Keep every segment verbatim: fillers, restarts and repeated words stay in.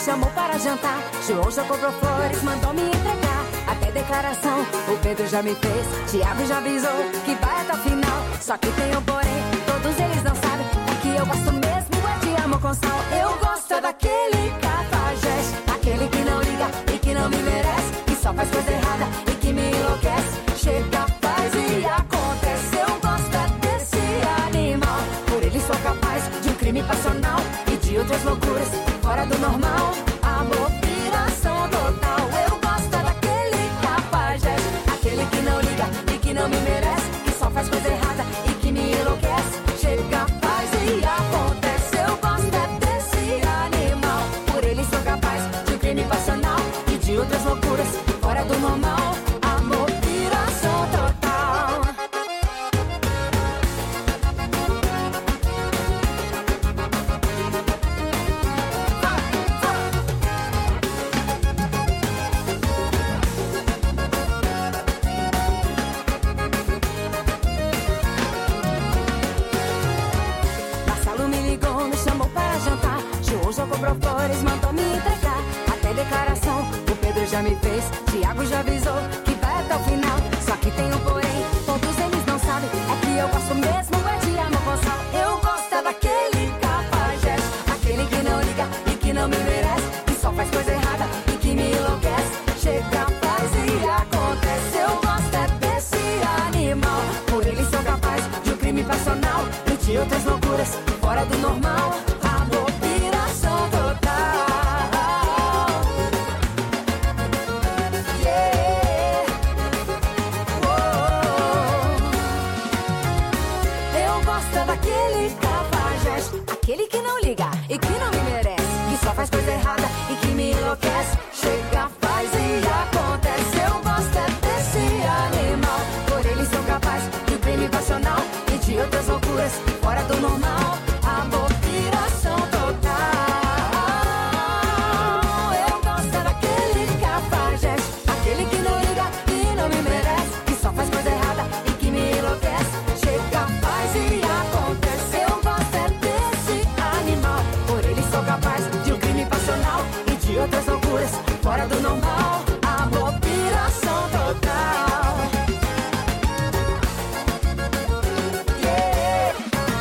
chamou para jantar. João já comprou flores, mandou me entregar. Até declaração o Pedro já me fez. Tiago já avisou que vai até o final. Só que tem um porém, todos eles não sabem. O que eu gosto mesmo é de amor com sal. Eu gosto daquele cafajeste, aquele que não liga e que não me merece, que só faz coisa errada e que me enlouquece. Chega, faz e acontece. Eu gosto desse animal. Por ele sou capaz de um crime passional e de outras loucuras fora do normal. Amor, piração total. Eu gosto daquele cafajeste, aquele que não liga e que não me merece, que só faz coisa errada e que me enlouquece. Chega, faz e acontece. Eu gosto desse animal. Por ele sou capaz de um crime passional e de outras loucuras fora do normal. Amor, piração total. Marcelo me ligou, me chamou para jantar. João já comprou flores, mandou me entregar. Até declaração o Pedro já me fez. Tiago já avisou que vai até o final. Só que tem um porém, todos eles não sabem. É que eu gosto mesmo é de amor com sal. Eu gosto daquele cafajeste, aquele que não liga e que não me merece, que só faz coisa errada e que me enlouquece. Chega, faz e acontece. Eu gosto é desse animal. Por ele sou capaz de um crime passional e de outras loucuras fora do normal. Amor, piração total. Yeah. Oh. Eu gosto daquele cafajeste, aquele que não liga e que não me merece, que só faz coisa errada e que me enlouquece. Chega, faz e acontece. Eu gosto é desse animal. Por ele sou capaz de um crime passional e de outras loucuras fora do normal. Amor, piração total. Eu gosto daquele cafajeste, aquele que não liga e não me merece, que só faz coisa errada e que me enlouquece. Chega, faz e acontece. Eu gosto é desse animal. Por ele sou capaz de um crime passional e de outras loucuras fora do normal. Amor, piração total. Yeah.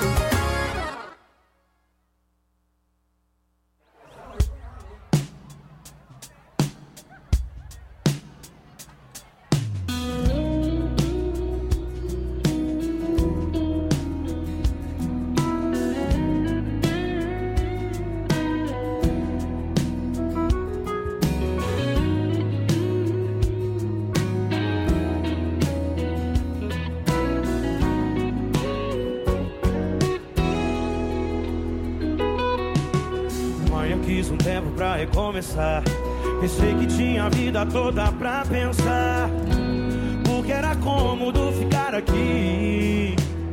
Mãe, eu quis um tempo pra recomeçar. Pensei que tinha a vida toda pra pensar, porque era cômodo ficar aqui.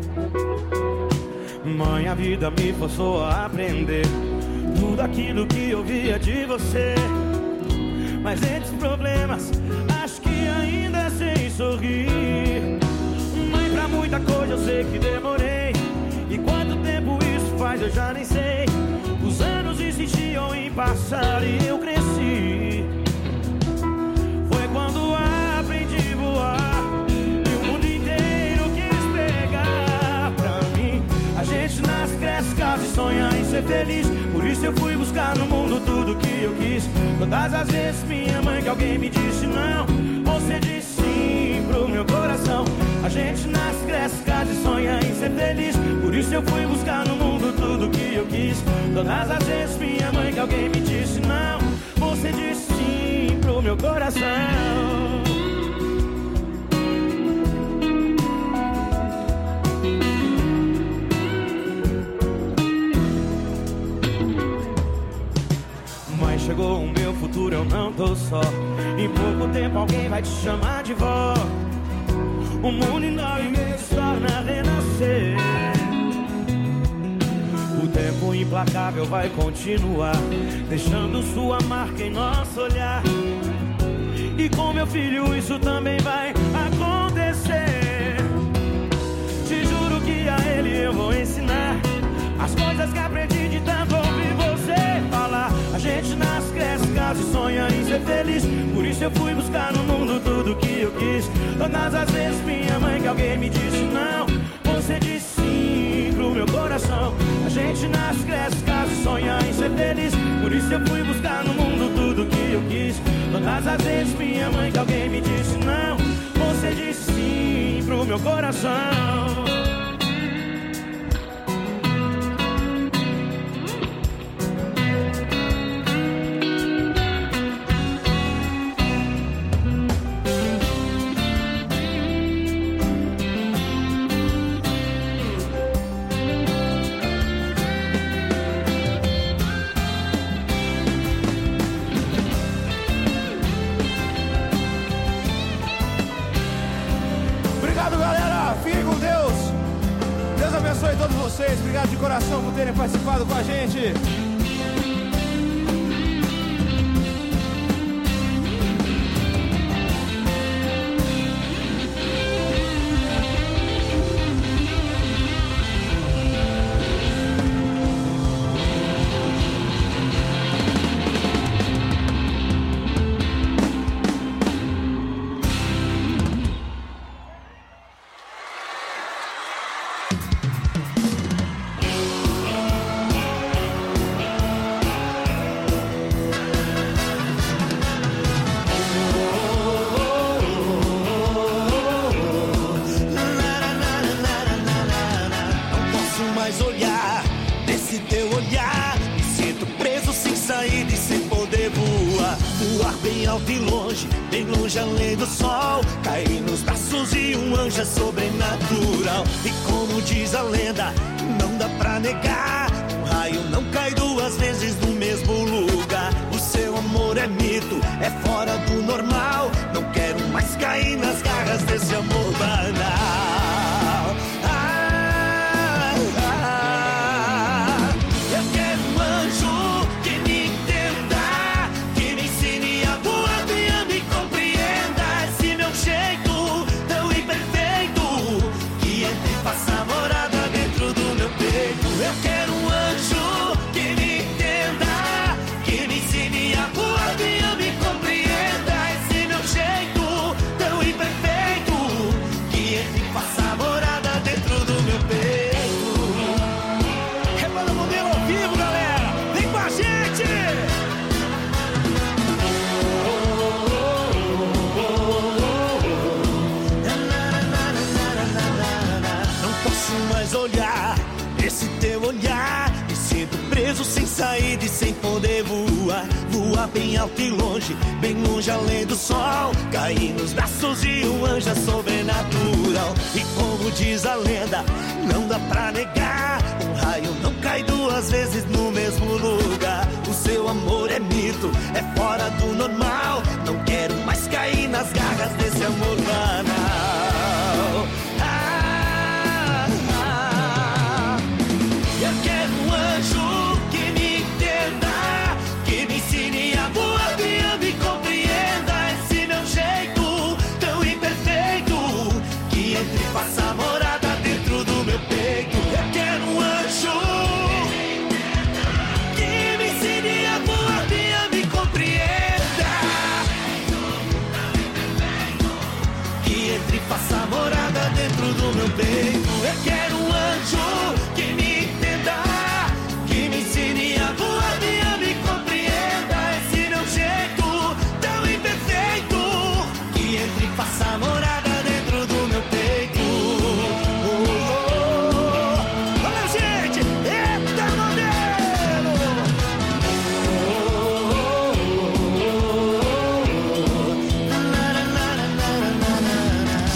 Mãe, a vida me forçou a aprender tudo aquilo que eu via de você. Mas entre os problemas, acho que ainda sei sorrir. Mãe, pra muita coisa eu sei que demorei, e quanto tempo isso faz eu já nem sei. Os anos insistiam em passar e eu cresci. Foi quando aprendi a voar e o mundo inteiro quis pegar pra mim. A gente nasce, cresce, casa e sonha em ser feliz. Por isso eu fui buscar no mundo tudo que eu quis. Todas as vezes minha mãe que alguém me disse não, você disse sim pro meu coração. A gente nasce, cresce, casa e sonha em ser feliz. Por isso eu fui buscar no mundo tudo que eu quis. Todas as vezes minha mãe que alguém me disse não, você disse sim pro meu coração. Mas chegou o meu futuro, eu não tô só. Em pouco tempo alguém vai te chamar de vó. O mundo em nove meses torna a renascer. O tempo implacável vai continuar, deixando sua marca em nosso olhar. E com meu filho isso também vai acontecer. Te juro que a ele eu vou ensinar as coisas que aprendi de tanto ouvir você falar. A gente nasce, cresce, casa e sonha em ser feliz. Por isso eu fui buscar no mundo tudo que eu quis. Todas as vezes minha mãe que alguém me disse não, você disse sim pro meu coração. A gente nasce, cresce, casa e sonha em ser feliz. Por isso eu fui buscar no mundo tudo que eu quis. Todas as vezes minha mãe que alguém me disse não, você disse sim pro meu coração. Obrigado de coração por terem participado com a gente. Além do sol, cair nos braços de um anjo é sobrenatural. E como diz a lenda, não dá pra negar, um raio não cai duas vezes no mesmo lugar. O seu amor é mito, é fora do normal. Não quero mais cair nas garras desse amor banal. Ah, ah, eu quero um anjo que me entenda, que me ensine a voar, me ame e compreenda esse meu jeito tão imperfeito, que entre e faça morada dentro do meu peito. Eu quero um anjo que me entenda, que me ensine a voar, me ame e compreenda esse meu jeito tão imperfeito, que entre e faça morada dentro do meu peito. Rebanda Modelo ao vivo, galera! Vem com a gente! Não posso mais olhar esse teu olhar, me sinto preso sem saída e sem poder voar. Voar bem alto e longe, bem longe além do sol, cair nos braços de um anjo é sobrenatural. E como diz a lenda, não dá pra negar, um raio não cai duas vezes no mesmo lugar. O seu amor é mito, é fora do normal. Não quero mais cair nas garras desse amor banal. Ah, ah, eu quero um anjo que me entenda, que me ensine a voar, me ame e compreenda esse meu jeito tão imperfeito, que entre e faça morada dentro do meu peito. Eu quero um anjo que me ensine a voar, me ame e compreenda, que entre e faça morada dentro do meu peito. Eu quero um anjo que me entenda, que me ensine a voar, me ame e compreenda esse meu jeito tão imperfeito, que entre e faça morada dentro do meu peito. Oh, oh, oh. Valeu, gente! Eita, modelo! Oh, oh, oh, oh. Na, na, na, na, na, na, na, na.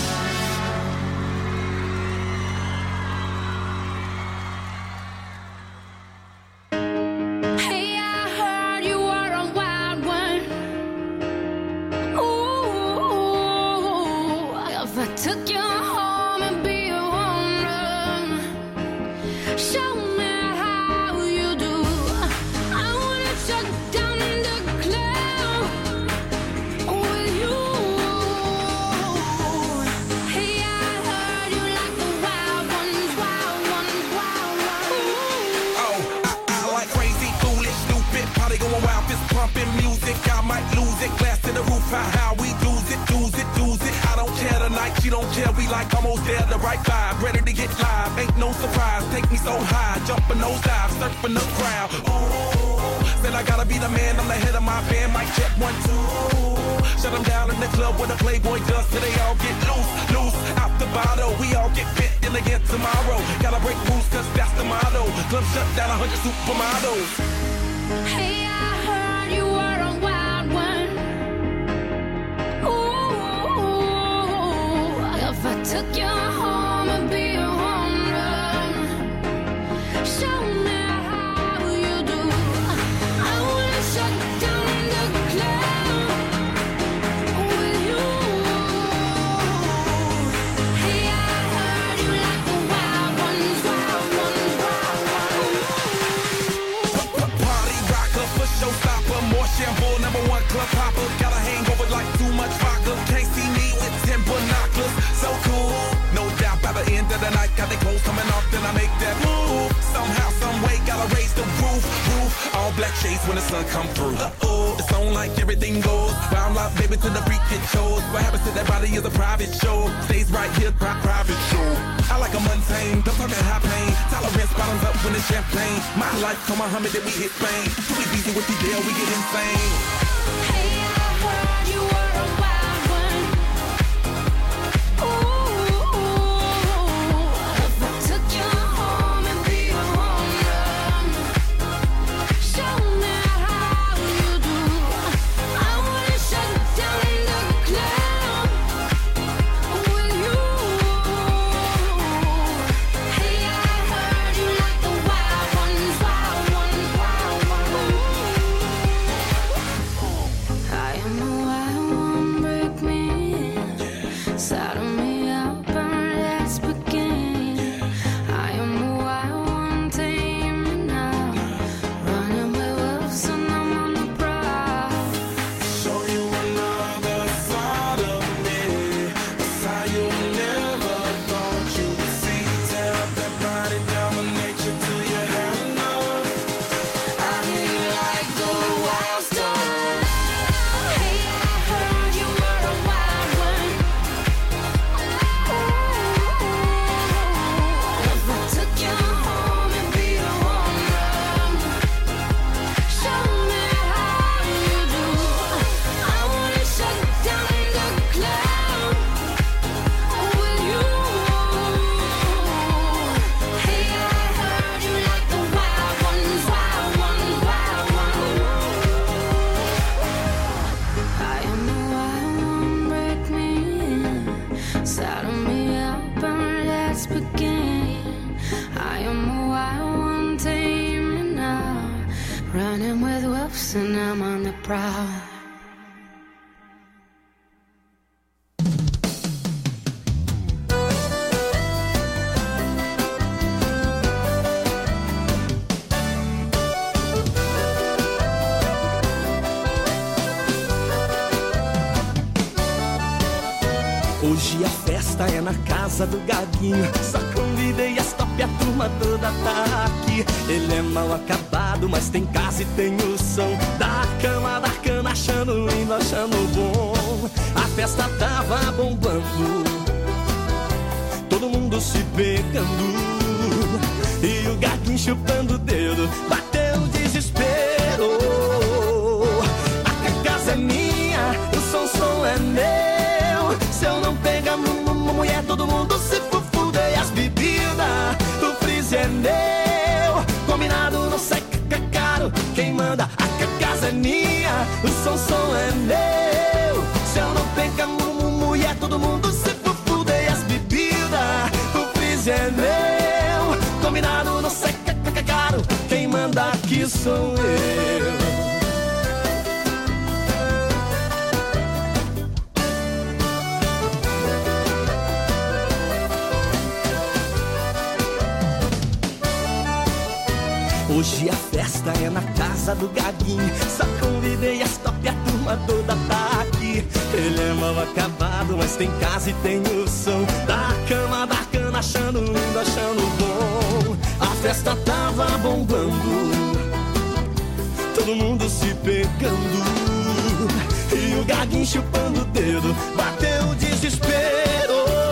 Hey, I heard you were a wild one. Ooh, if I took you home and be a woman, show me how you do. I wanna shut down the club with you. Hey, I heard you like the wild ones, wild ones, wild ones. Oh, I, I like crazy, foolish, stupid, probably going wild you don't care, we like almost there, the right vibe, ready to get live, ain't no surprise, take me so high, jumping those dives, surfing the crowd, oh, said I gotta be the man, I'm the head of my band, mic check one, two, shut them down in the club where the Playboy does, till they all get loose, loose, out the bottle, we all get fit in again tomorrow, gotta break rules cause that's the motto, club shut down, a hundred supermodels. Hey, I heard you were a wild one. Ooh, if I took you home and be a home run, show me how you do. I wanna shut down the club with you. Hey, I heard you like the wild ones, wild ones, wild ones. Party rocker, for showstopper, more shampoo, number one club hopper. Got a hangover like too much vodka. Can't see me with ten binoculars. So cool, no doubt by the end of the night, got the clothes coming off, then I make that move. Somehow, some way, gotta raise the roof, roof. All black shades when the sun come through. Uh-oh, it's on like everything goes. Round life, baby, to the freak it shows. What happens to that body is a private show. Stays right here, pri- private show. I like a mundane, don't talk high pain. Tolerance bottoms up when it's champagne. My life, come Muhammad, then we hit Spain. Too easy with the deal, we get insane. Hey, I heard you were a wild one. Ooh, if I took you home and be a home run, show me how you do. I wanna shut down the club with you. Hey, I heard you like the wild ones, wild ones, wild ones. I am a wild one, break me in, saddle me up and let's begin. I am a wild one, tame me now, running with wolves and I'm on the prowl. Show you another side of me, a side you never thought you'd see. Tear up that body, dominate you till you have enough. I hear you like the wild stars. Hey, I heard you were a wild one. Ooh, if I took you home and be a home run, show me how you do. I wanna shut down the club with you. Hey, I heard you like the wild ones, wild ones, wild ones. I am a wild one, break me in, saddle me up and let's begin. I am a wild one, tame me now, running with wolves and I'm on the prowl. Hoje a festa é na casa do Gaguinho. Só convidei as top, a turma toda tá aqui. Ele é mal acabado, mas tem casa e tem o som da cama, da cana, achando lindo, achando bom. A festa tava bombando, todo mundo se pegando, e o Gaguinho chupando o dedo, bateu o desespero. A casa é minha, o som, som é meu. Se eu não pegar mulher, todo mundo se fufuda. E as bebidas do freezer é meu. Combinado não sai caro. Quem manda, a casa é minha. O som, som é meu. Se eu não pegar mulher, todo mundo se fufuda. E as bebidas do freezer é meu. Combinado não sai caro. Quem manda aqui sou eu. Hoje a festa é na casa do Gaguinho. Só convidei as top, a turma toda tá aqui. Ele é mal acabado, mas tem casa e tem o som da cama, da cana, achando lindo, achando bom. A festa tava bombando, todo mundo se pegando, e o Gaguinho chupando o dedo, bateu o desespero.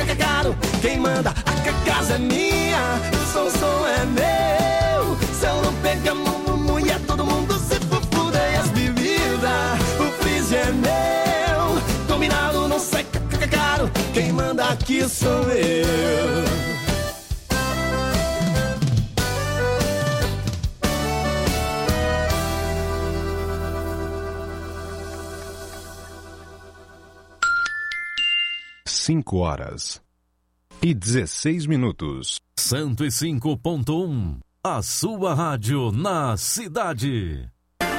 caro. Quem manda, a casa é minha, o som, som é meu. Se eu não pegar mulher, todo mundo se fufuda. E as bebidas, o freeze é meu. Combinado, não sai caro. Quem manda aqui sou eu. Cinco horas e dezesseis minutos. cento e cinco ponto um, a sua rádio na cidade.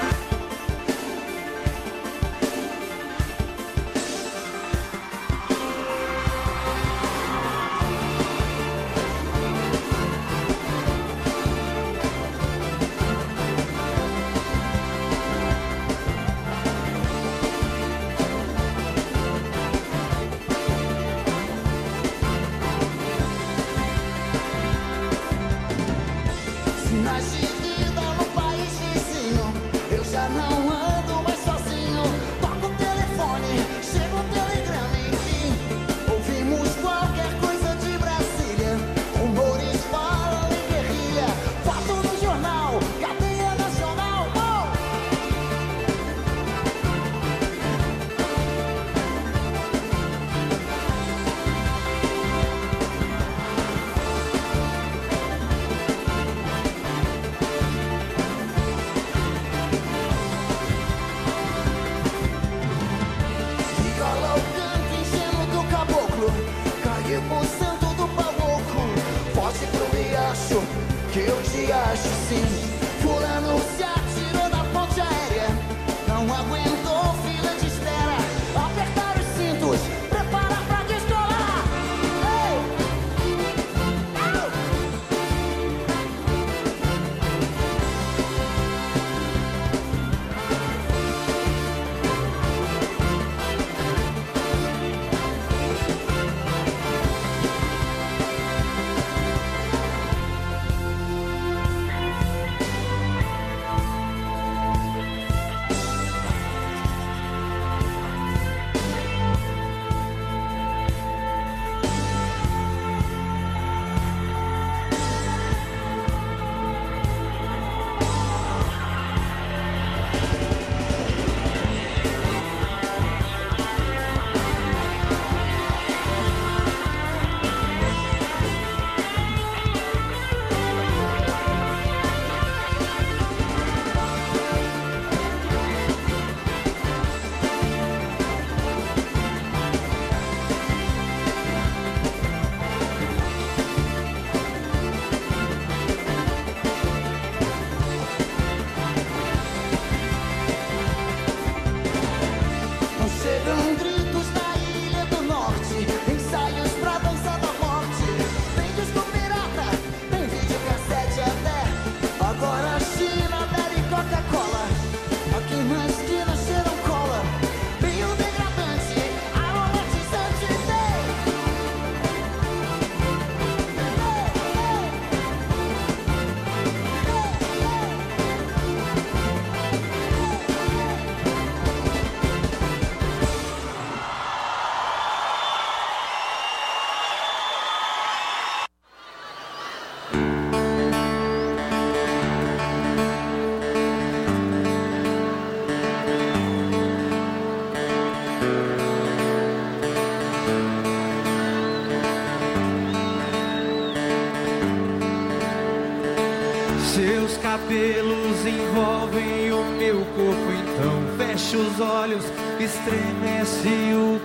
Cabelos envolvem o meu corpo, então fecho os olhos, estremece o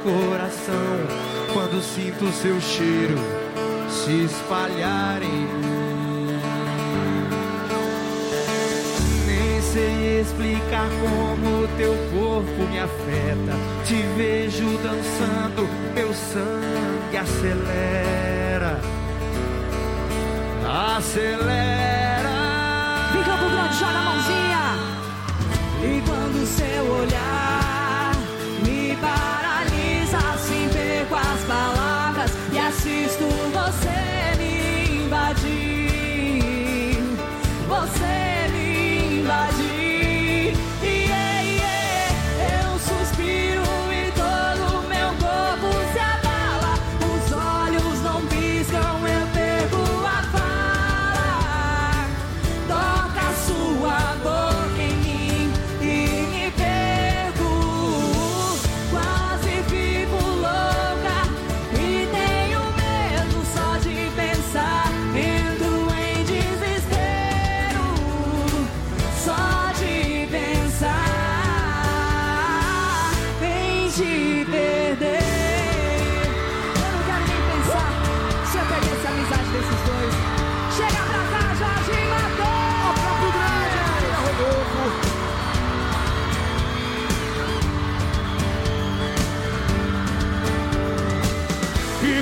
coração quando sinto seu cheiro se espalhar em mim. Nem sei explicar como teu corpo me afeta, te vejo dançando, meu sangue acelera, acelera. Campo Grande, joga a mãozinha. E quando seu olhar me paralisa, assim perco as palavras e assisto você me invadir, você me invadir. Yeah, yeah. Eu suspiro e todo meu corpo se abala, os olhos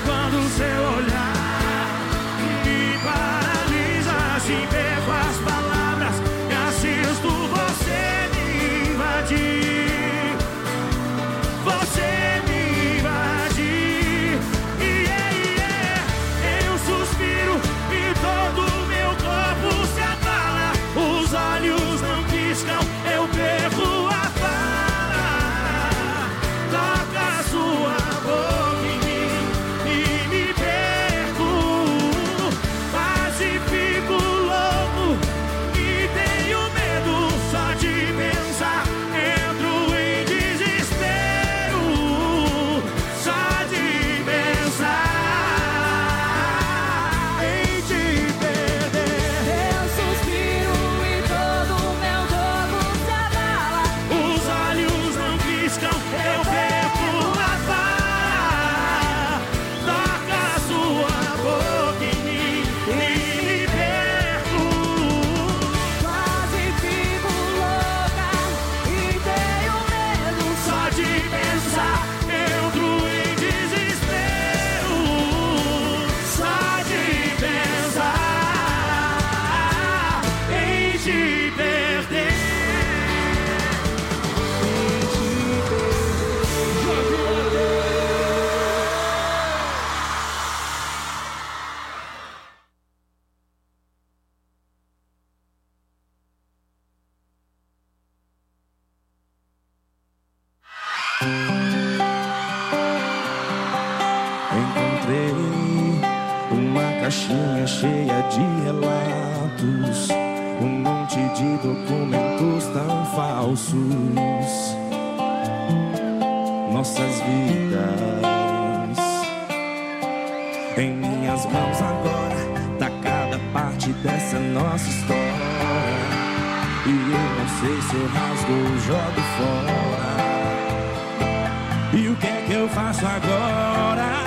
quando seu olhar me paralisa, se perco as palavras e assisto você me invadir. Você me invadir. Yeah, yeah. Eu suspiro e todo meu corpo se abala. Os olhos não piscam, eu perco a fala. Toca a sua boca em mim e me perco. Quase fico louco e tenho medo só de pensar. Entro em desespero só de pensar em te perder. Eu suspiro e todo meu corpo se abala. Os olhos não piscam, eu perco a fala. Toca a sua boca em mim e me perco. Quase fico louca e tenho medo Só de pensar, entro em desespero. Só de pensar em te perder. Encontrei uma caixinha cheia de relatos, um monte de documentos tão falsos. Nossas vidas em minhas mãos agora, tá cada parte dessa nossa história. E eu não sei se eu rasgo ou jogo fora. E o que é que eu faço agora?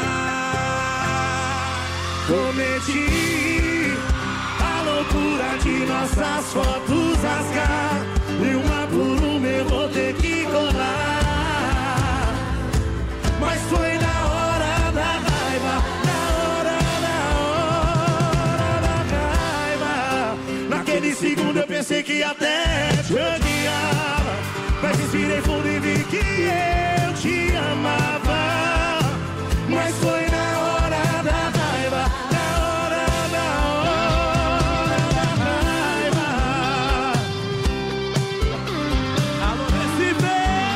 Cometi a loucura de nossas fotos rasgar, e uma por uma eu vou ter que colar. Mas foi na hora da raiva, na hora, na hora da raiva. Naquele segundo eu pensei que até te odiava, mas respirei fundo e vi que eu te amava. Mas foi na hora da raiva, na hora, na hora da raiva. Alô, Recife!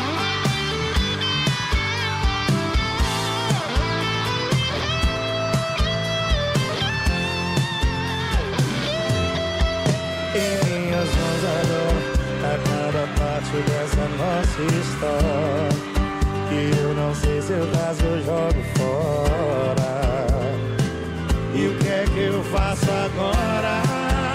Em minhas mãos agora, a cada parte dessa nossa história, que eu não sei se eu caso eu jogo fora. E o que é que eu faço agora?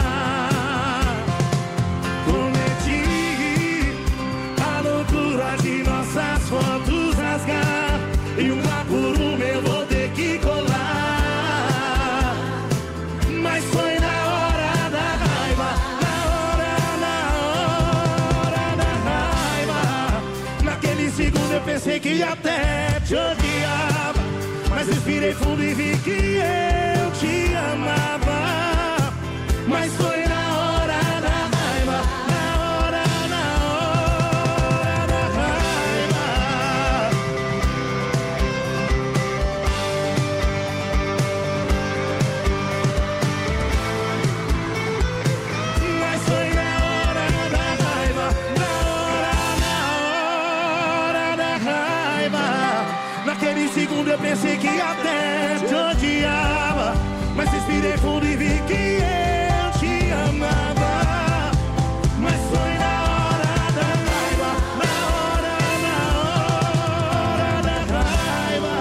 Cometi a loucura de nossas fotos rasgar, e uma por uma eu vou ter que colar. Mas foi na hora da raiva, na hora, na hora da raiva. Naquele segundo eu pensei que até te odiava, mas respirei fundo e vi que eu te amava. Mas foi na hora da raiva, na hora, na hora da raiva. Mas foi na hora da raiva, na hora, na hora da raiva. Naquele segundo eu pensei que até te odiava, mas respirei fundo e vi que eu te amava. Mas foi na hora da raiva, na hora, na hora da raiva.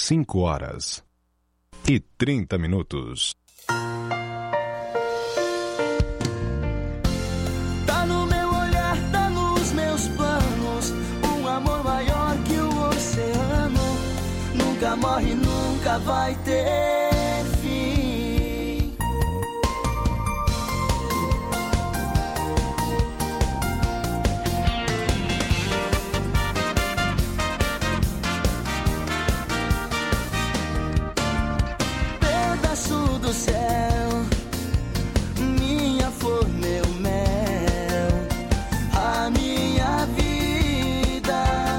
cinco horas e trinta minutos. Tá no meu olhar, tá nos meus planos, um amor maior que o oceano, nunca morre, nunca vai ter fim. Pedaço do céu, minha flor, meu mel, a minha vida,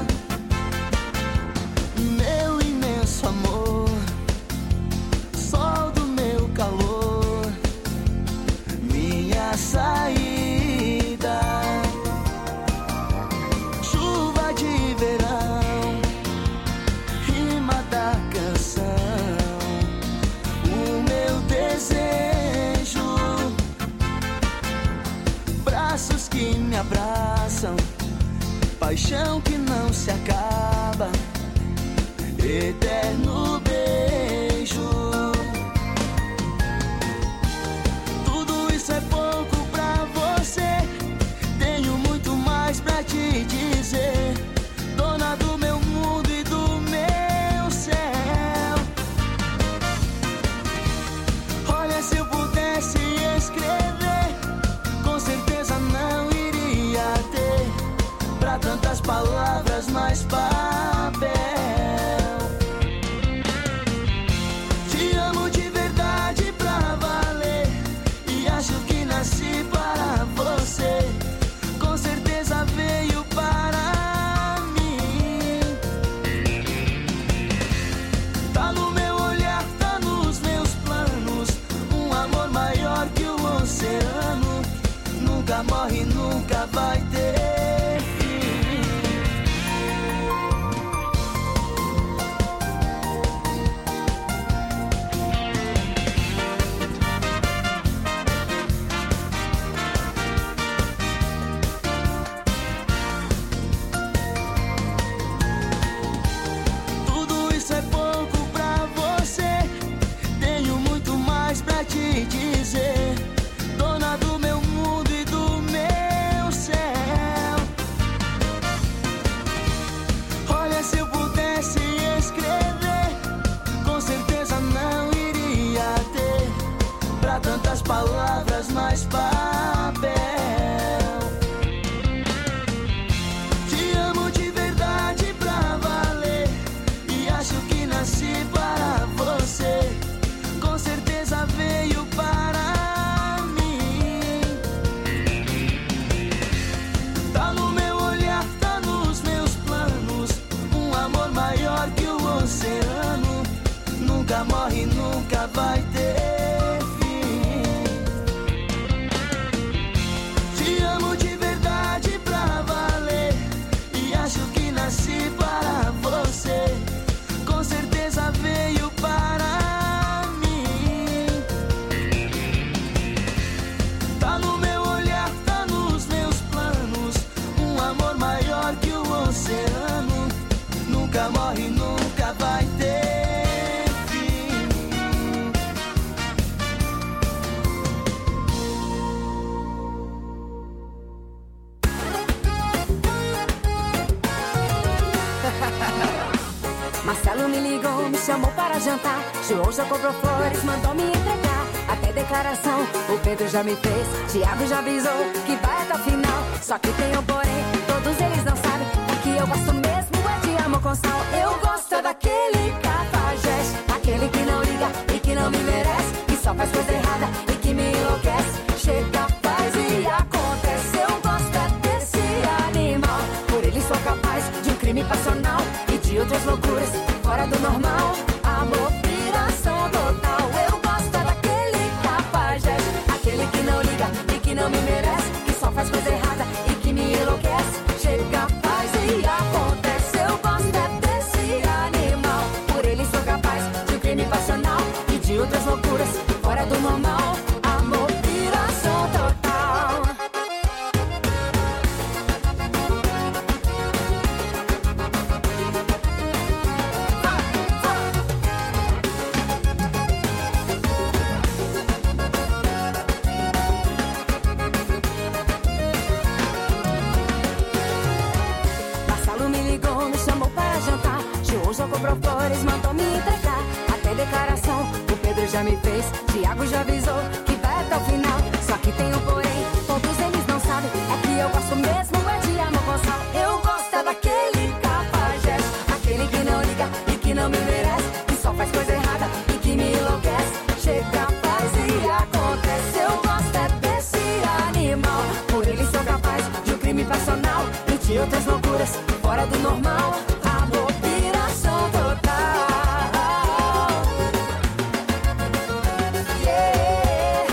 meu imenso amor, sol do meu calor, minha saída, chuva de verão, rima da canção, o meu desejo, braços que me abraçam, paixão que não se acaba, eterno beijo. Tudo isso é pouco pra você, tenho muito mais pra te dizer, dona do meu mundo e do meu céu. Olha, se eu pudesse escrever, com certeza não iria ter pra tantas palavras mais papel. Te amo de verdade pra valer, e acho que nasci para você, com certeza veio para mim. Tá no meu olhar, tá nos meus planos, um amor maior que o oceano, nunca morre, nunca vai ter fim. Tudo isso é pouco pra você, tenho muito mais pra te dizer, dona do meu mundo e do meu céu. Olha, se eu pudesse escrever, com certeza não iria ter pra tantas palavras mais papel. Te amo de verdade pra valer, e acho que nasci para você, com certeza veio para mim. Tá no meu olhar, tá nos meus planos, um amor maior que o oceano, nunca morre, nunca vai ter fim. Te amo de verdade pra valer, e acho que nasci para você, com certeza veio para mim. Tá no meu olhar, tá nos meus planos, um amor maior que o oceano, nunca morre, nunca vai ter fim. Marcelo me ligou, me chamou para jantar, João já comprou flores, mandou me entregar, até declaração o Pedro já me fez, Thiago já avisou que vai até o final, só que tem um porém, todos eles não sabem, o que eu gosto mesmo é de amor com sal. Eu gosto daquele cafajeste, aquele que não liga e que não me merece, que só faz coisa errada e que me enlouquece, chega, faz e acontece. Eu gosto é desse animal, por ele sou capaz de um crime passional e de outras loucuras fora do normal, amor, piração total. Eu gosto é daquele cafajeste, aquele que não liga e que não me merece, que só faz coisa errada e que me enlouquece, chega, faz e acontece. Eu gosto é desse animal, por ele sou capaz de um crime passional e de outras loucuras fora do normal, amor, piração total. já me fez, Thiago já avisou que vai até o final. Só que tem um porém, todos eles não sabem, é que eu gosto mesmo é de amor com sal. Eu gosto é daquele cafajeste, aquele que não liga e que não me merece, que só faz coisa errada e que me enlouquece. Chega, faz e acontece. Eu gosto é desse animal, por ele sou capaz de um crime passional e de outras loucuras fora do normal. Amor, piração total. Yeah.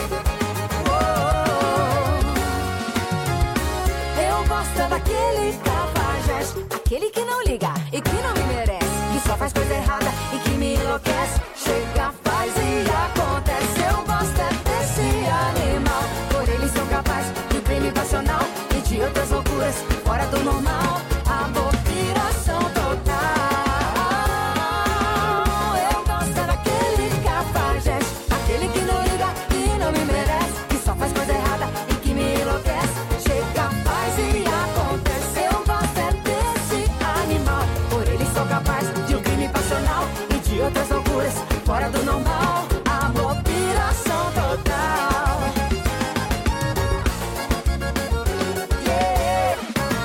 Oh. Eu gosto é daquele cafajeste, aquele que não liga e que não me merece, que só faz coisa errada e que me enlouquece. Chega, faz e acontece. Eu gosto é desse animal, por ele sou capaz de crime passional e de outras loucuras fora do normal. Amor, piração total. Eu gosto é daquele cafajeste, aquele que não liga e não me merece, que só faz coisa errada e que me enlouquece. Chega, faz e acontece. Eu gosto é desse animal, por ele sou capaz de um crime passional e de outras loucuras fora do normal. Amor, piração total. Yeah.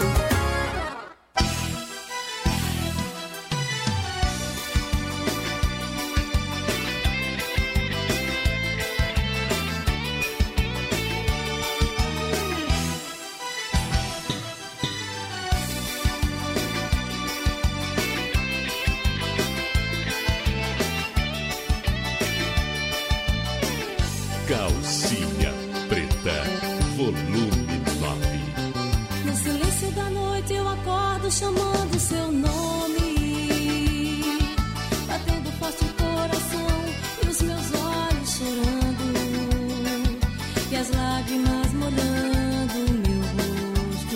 Calcinha Preta, volume nove. No silêncio da noite eu acordo chamando seu nome, batendo forte o coração e os meus olhos chorando, e as lágrimas molhando o meu rosto.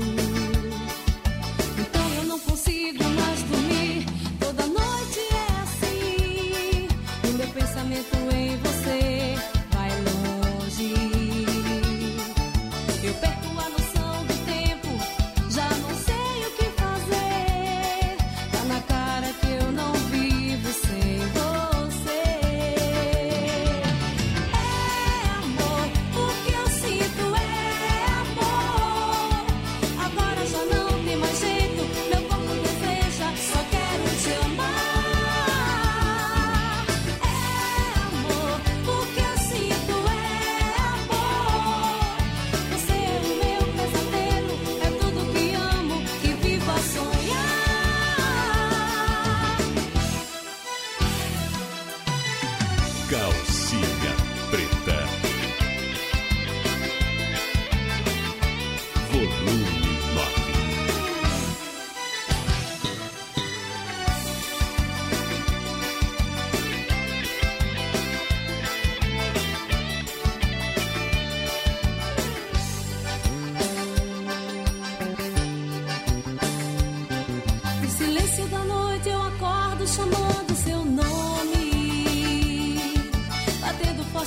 Então eu não consigo mais dormir, toda noite é assim, o meu pensamento em você vai longe. Eu perco a noção do tempo, já não sei o que fazer. Tá na cara que eu não vivo sem você. É amor, o que eu sinto é amor. Agora já não tem mais jeito, meu corpo deseja, só quero te amar. É amor, o que eu sinto é amor. Você é o meu pesadelo, é tudo que amo, que vivo a sonhar. Calcinha Preta, volume nove. No silêncio da noite eu acordo chamando seu nome, batendo forte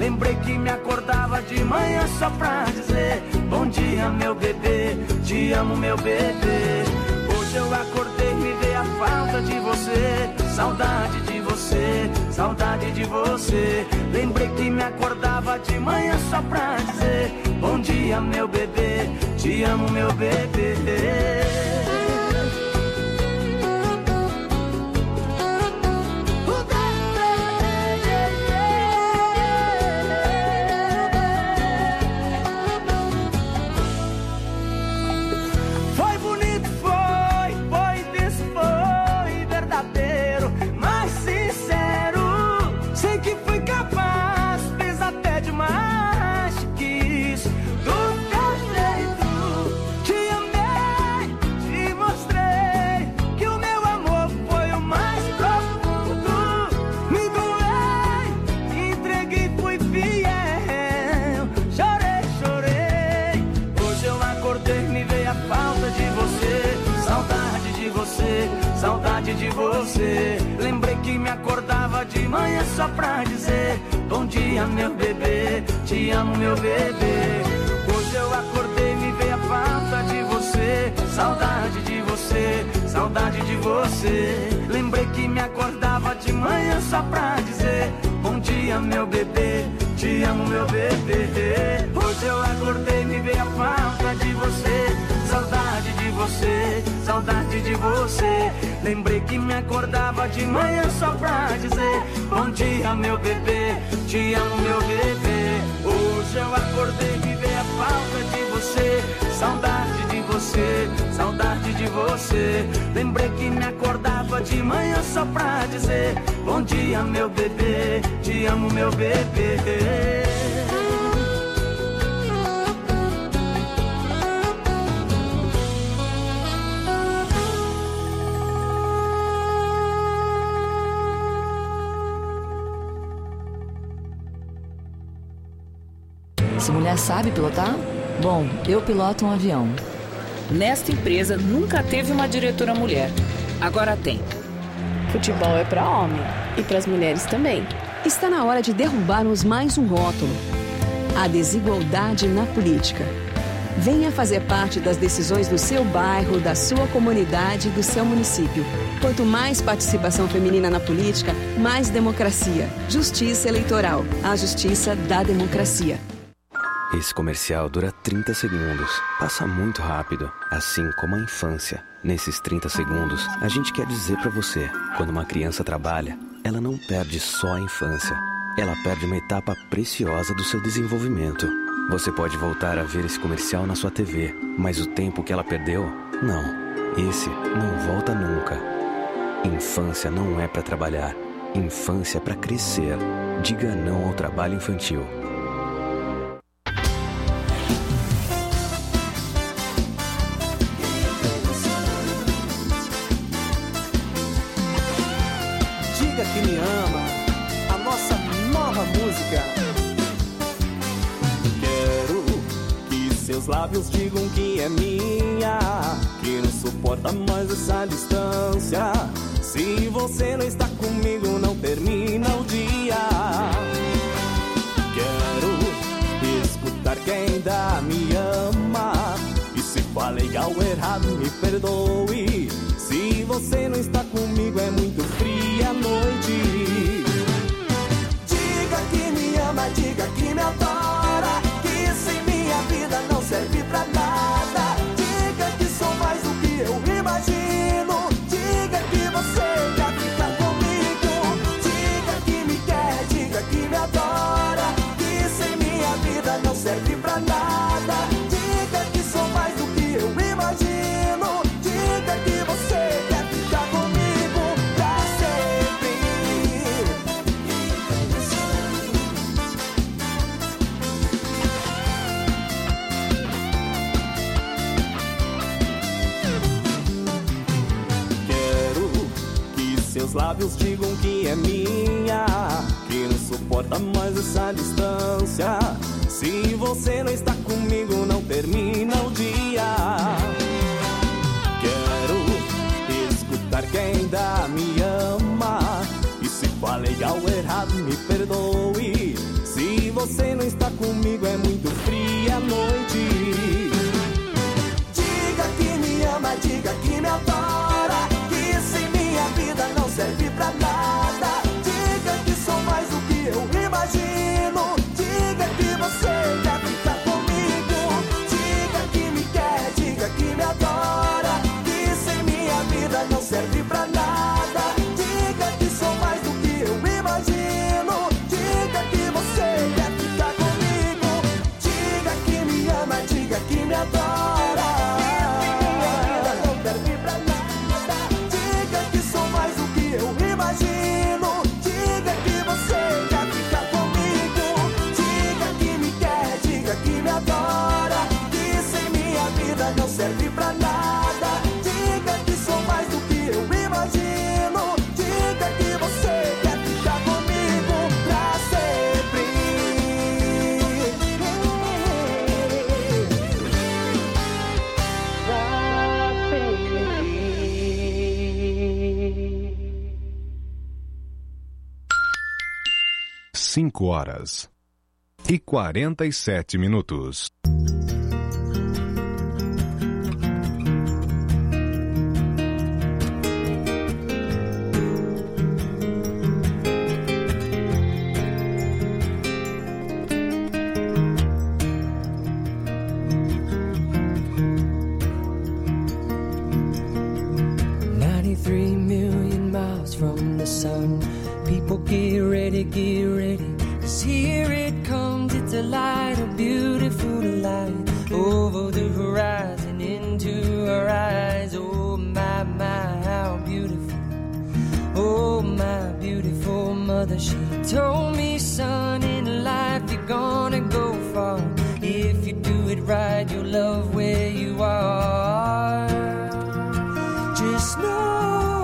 Lembrei que me acordava de manhã só pra dizer: bom dia, meu bebê, te amo, meu bebê. Hoje eu acordei, me veio a falta de você, saudade de você, saudade de você. Lembrei que me acordava de manhã só pra dizer: bom dia, meu bebê, te amo, meu bebê. Saudade de você. Lembrei que me acordava de manhã só pra dizer: bom dia, meu bebê, te amo, meu bebê. Hoje eu acordei, me veio a falta de você, saudade de você, saudade de você. Lembrei que me acordava de manhã só pra dizer: bom dia, meu bebê, te amo, meu bebê. Hoje eu acordei, me veio a falta de você, saudade de você, saudade de você. Lembrei que me acordava de manhã só pra dizer: bom dia, meu bebê, te amo, meu bebê. Hoje eu acordei, me veio a falta de você, saudade de você, saudade de você. Lembrei que me acordava de manhã só pra dizer: bom dia, meu bebê, te amo, meu bebê. Essa mulher sabe pilotar? Bom, eu piloto um avião. Nesta empresa nunca teve uma diretora mulher. Agora tem. Futebol é para homem e para as mulheres também. Está na hora de derrubarmos mais um rótulo: a desigualdade na política. Venha fazer parte das decisões do seu bairro, da sua comunidade e do seu município. Quanto mais participação feminina na política, mais democracia. Justiça Eleitoral. A justiça da democracia. Esse comercial dura trinta segundos. Passa muito rápido, assim como a infância. Nesses trinta segundos, a gente quer dizer pra você: quando uma criança trabalha, ela não perde só a infância. Ela perde uma etapa preciosa do seu desenvolvimento. Você pode voltar a ver esse comercial na sua T V, mas o tempo que ela perdeu, não. Esse não volta nunca. Infância não é pra trabalhar. Infância é pra crescer. Diga não ao trabalho infantil. Que me ama, a nossa nova música. Quero que seus lábios digam que é minha, que não suporta mais essa distância. Se você não está comigo, não termina o dia. Quero escutar que ainda me ama, e se falei algo errado, me perdoe. Se você não está comigo, é muito fria a noite. Diga que me ama, diga que me adora, que sem minha vida não serve pra nada. Diga que sou mais do que eu imagino. Diga que você quer ficar comigo. Diga que me quer, diga que me adora, que sem minha vida não serve pra nada. Diga que sou mais do que eu imagino. Diga que você quer ficar comigo pra sempre. Quero que seus lábios digam que é minha, que não suporta mais essa distância. Se você não está comigo, não termina o dia. Quero escutar que ainda me ama, e se falei algo errado, me perdoe. Se você serve pra nada. Diga que sou mais do que eu imagino. Diga que você quer ficar comigo pra sempre. Cinco horas e quarenta e sete minutos. ninety-three million miles from the sun. People get ready, get ready. 'Cause here it comes, it's a light, a beautiful light. Over the horizon, into our eyes. Oh my, my, how beautiful. Oh my beautiful mother, she told me, son, in life you're gonna go far. If you do it right, you'll love where you are. Just know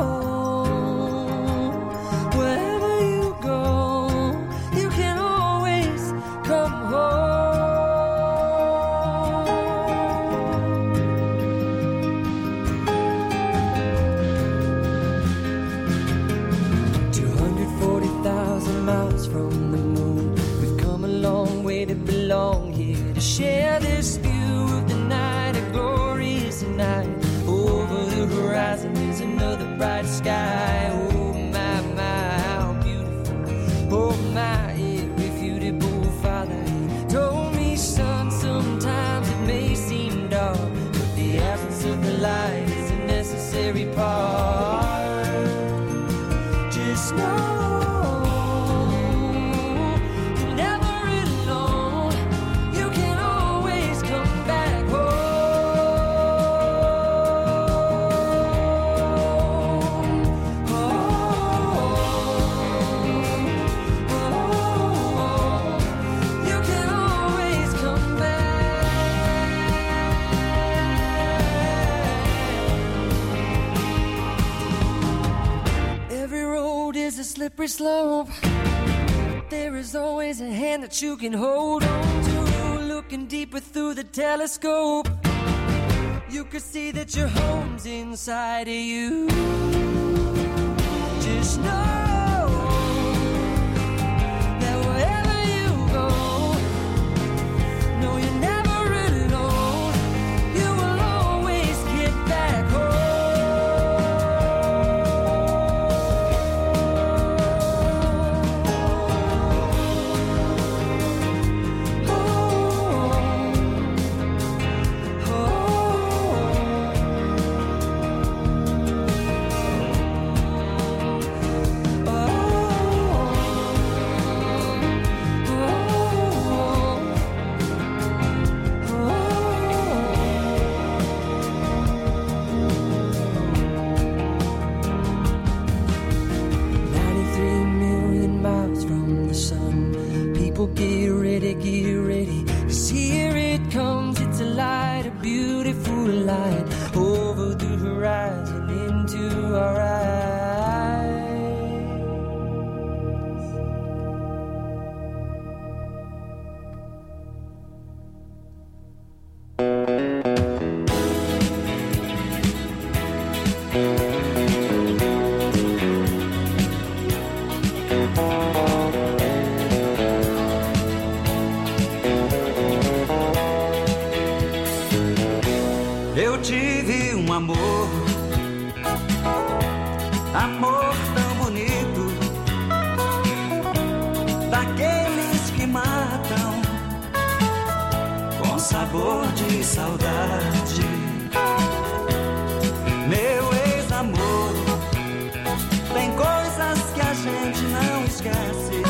share this view of the night, a glorious night. Over the horizon is another bright sky. Oh my, my, how beautiful. Oh my, irrefutable father. He told me, son, sometimes it may seem dark, but the absence of the light is a necessary part. Just know slippery slope. There is always a hand that you can hold on to. Looking deeper through the telescope, you could see that your home's inside of you. Just know that wherever you go, no, you're never alone. You will always get back home. Get ready, get ready, 'cause here it comes, it's a light, a beautiful light, over the horizon, into our eyes. Eu tive um amor, amor tão bonito, daqueles que matam com sabor de saudade. Meu ex-amor, tem coisas que a gente não esquece,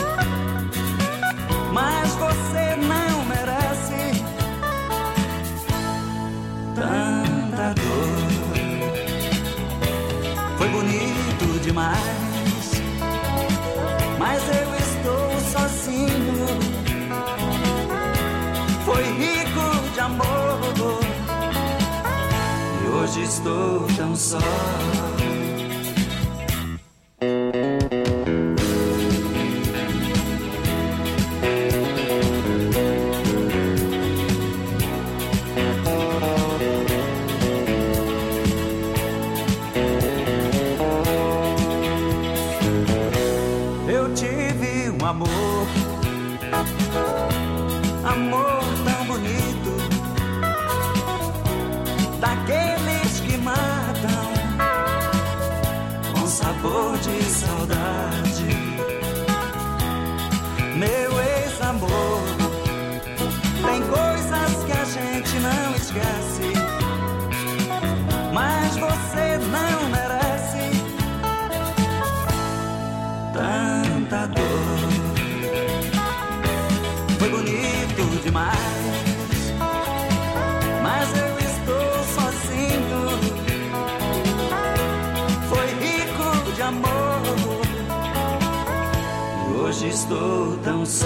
mas você não merece tanta dor. Foi bonito demais, mas eu estou sozinho. Foi rico de amor, Hoje estou tão só. Eu tive um amor, amor tão bonito, daqueles que matam com sabor de saudade. Meu ex-amor, tem coisas que a gente não esquece, mas você não merece tanta dor. Foi bonito demais, mas eu estou sozinho. Foi rico de amor, e hoje estou tão só.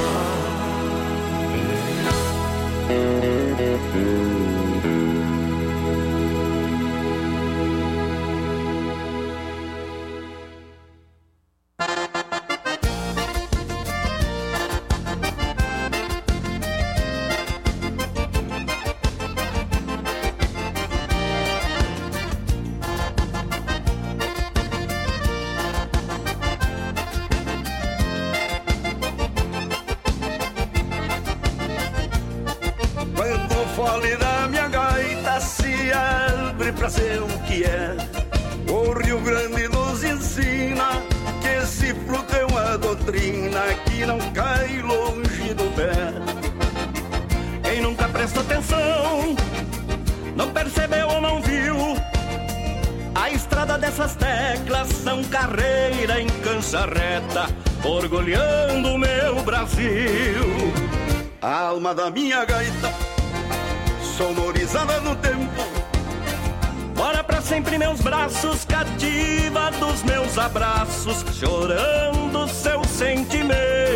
fole da minha gaita se abre pra ser o que é. O Rio Grande nos ensina que esse fruto é uma doutrina que não cai longe do pé. Quem nunca prestou atenção, não percebeu ou não viu, a estrada dessas teclas são carreira em cancha reta, orgulhando o meu Brasil. A alma da minha gaita, sonorizada no tempo, mora pra sempre meus braços, cativa dos meus abraços, chorando seus sentimentos.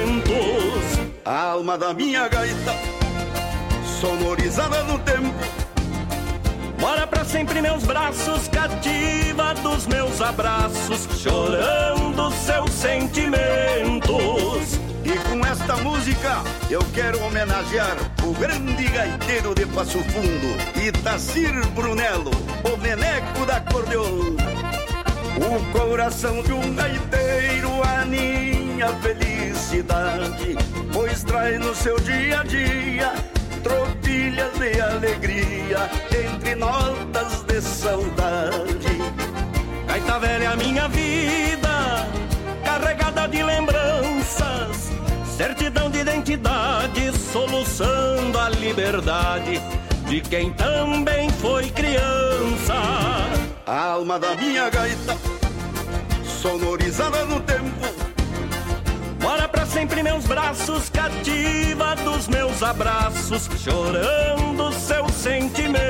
A alma da minha gaita, sonorizada no tempo, mora pra sempre meus braços, cativa dos meus abraços, chorando seus sentimentos. E com esta música eu quero homenagear o grande gaiteiro de Passo Fundo, Itacir Brunello, o neneco da acordeon. O coração de um gaiteiro aninha felicidade, pois traz no seu dia a dia tropilhas de alegria entre notas de saudade. Gaita velha, minha vida, carregada de lembranças, certidão de identidade, soluçando a liberdade de quem também foi criança. A alma da minha gaita, sonorizada no tempo, mora pra sempre meus braços, cativa dos meus abraços, chorando seus sentimentos.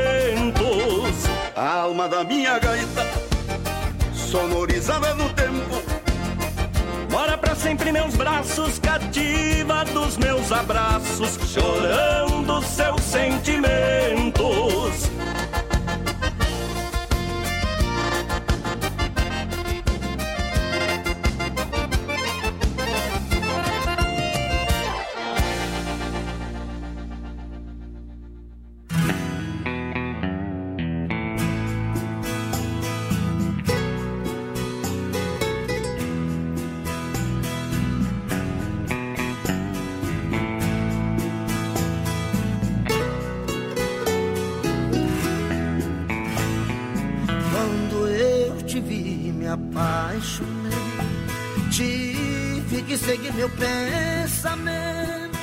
A alma da minha gaita, sonorizada no tempo, mora pra sempre meus braços, cativa dos meus abraços, chorando seus sentimentos. Seguir meu pensamento,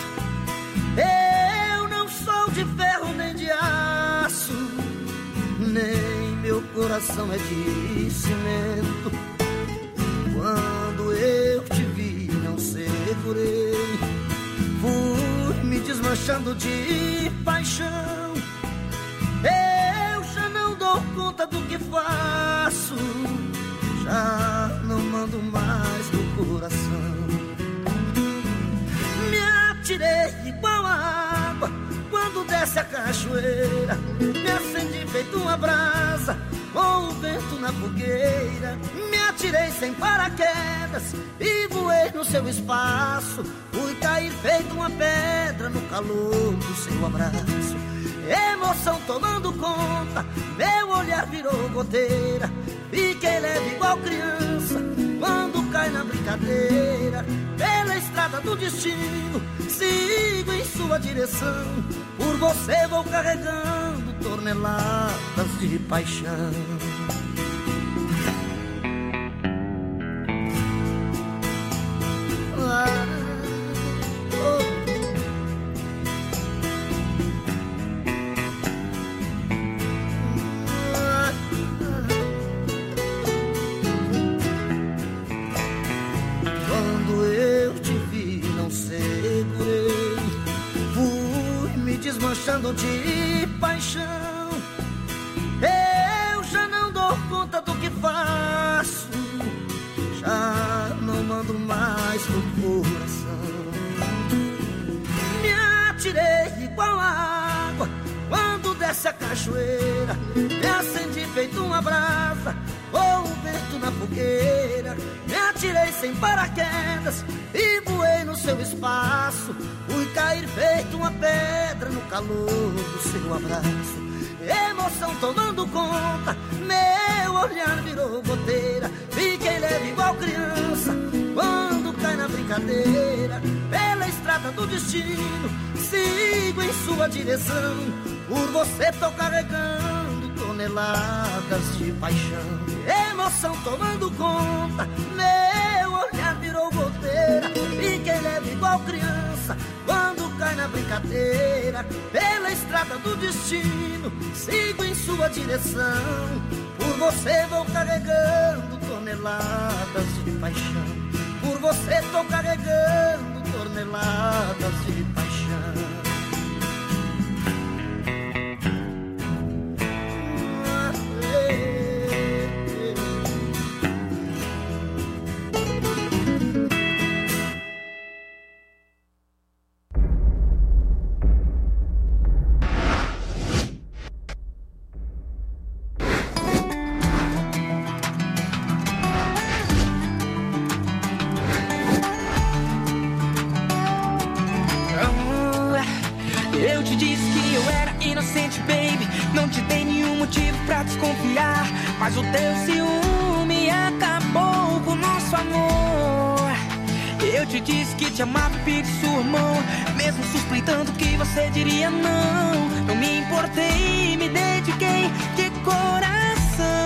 eu não sou de ferro nem de aço, nem meu coração é de cimento. Quando eu te vi não segurei, fui me desmanchando de paixão. Eu já não dou conta do que faço, já não mando mais do coração. Tirei igual a água quando der desce a cachoeira, me acendi feito uma brasa, com o vento na fogueira. Me atirei sem paraquedas e voei no seu espaço. Fui cair feito uma pedra no calor do seu abraço. Emoção tomando conta, meu olhar virou goteira. Fiquei leve igual criança quando cai na brincadeira. Pela estrada do destino, sigo em sua direção. Por você vou carregando toneladas de paixão. Ah, oh. Desmanchando de paixão, eu já não dou conta do que faço, já não mando mais no coração. Me atirei igual a água quando desce a cachoeira, me acendi feito uma brasa, com o vento na fogueira. Me atirei sem paraquedas e voei no seu espaço. Fui cair feito uma pedra no calor do seu abraço. Emoção tomando conta, meu olhar virou goteira. Fiquei leve igual criança quando cai na brincadeira. Pela estrada do destino, sigo em sua direção. Por você tô carregando toneladas de paixão. Emoção tomando conta, meu olhar virou goteira. Fiquei leve igual criança quando cai na brincadeira. Pela estrada do destino, sigo em sua direção. Por você vou carregando toneladas de paixão. Por você tô carregando toneladas de paixão. Eu te disse que eu era inocente, baby. Não te dei nenhum motivo pra desconfiar, mas o teu ciúme acabou com o nosso amor. Eu te disse que te amava e pedi sua mão, mesmo suspeitando que você diria não. Não me importei, me dediquei de coração.